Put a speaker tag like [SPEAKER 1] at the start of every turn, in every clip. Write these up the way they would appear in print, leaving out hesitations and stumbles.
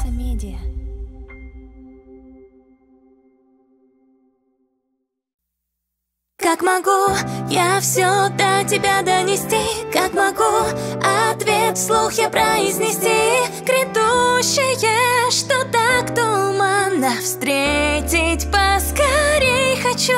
[SPEAKER 1] Медиа. Как могу я все до тебя донести? Как могу ответ вслух я произнести? Грядущее, что так туманно, встретить поскорей хочу.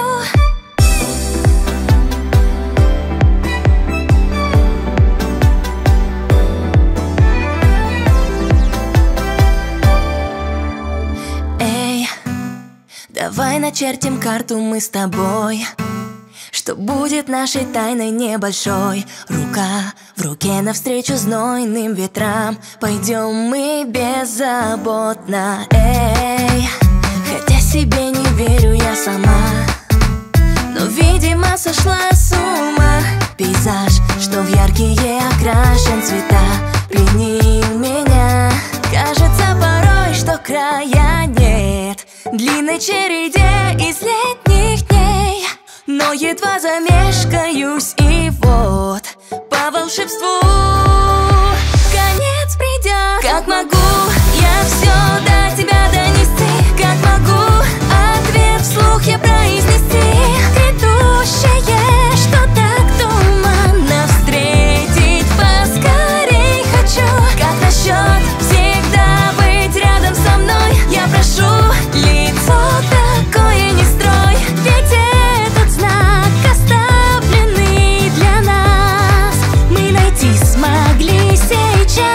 [SPEAKER 1] Эй, давай начертим карту мы с тобой. Что будет нашей тайной небольшой? Рука в руке навстречу знойным ветрам. Пойдем мы беззаботно, эй. Хотя себе не верю я сама, но, видимо, сошла с ума. Пейзаж, что в яркие окрашен цвета, пленил меня. Кажется порой, что края нет длинной череде из летних дней. Но едва замешкаюсь, и вот по волшебству конец придет. Как могу я все до тебя донести? Как могу ответ вслух я произнести? Грядущее, что так туманно, встретить поскорей хочу. Как насчет всегда быть рядом со мной? Я прошу, лицо такое не строй, ведь этот знак, оставленный для нас, мы найти смогли сейчас.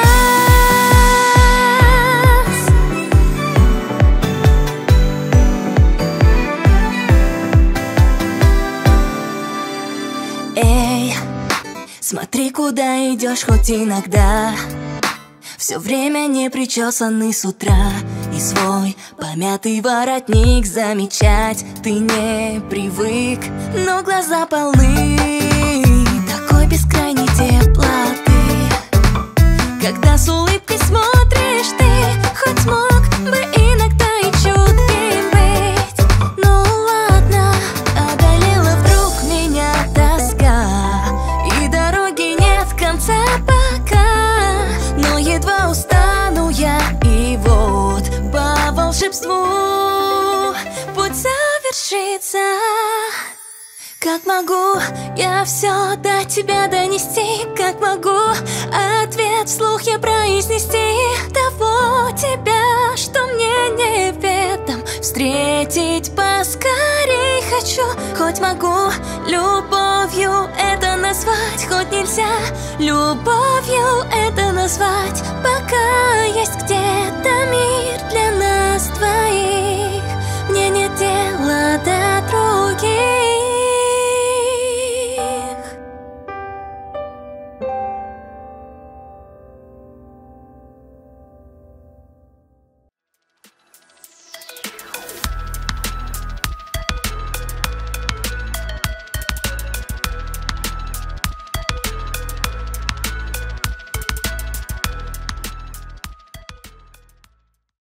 [SPEAKER 1] Эй, смотри, куда идешь хоть иногда. Все время не причесанный с утра, и свой помятый воротник замечать ты не привык. Но глаза полны такой бескрайней теплоты, когда с улыбкой смотришь ты. Хоть смог бы иногда и чутким быть, ну ладно, одолела вдруг меня тоска, и дороги нет в конце пока. Но едва устану я, и вот по волшебству путь завершится. Как могу я все до тебя донести? Как могу ответ вслух я произнести? Того тебя, что мне неведом, встретить поскорей хочу. Хоть могу любовью это назвать, хоть нельзя любовью это назвать пока.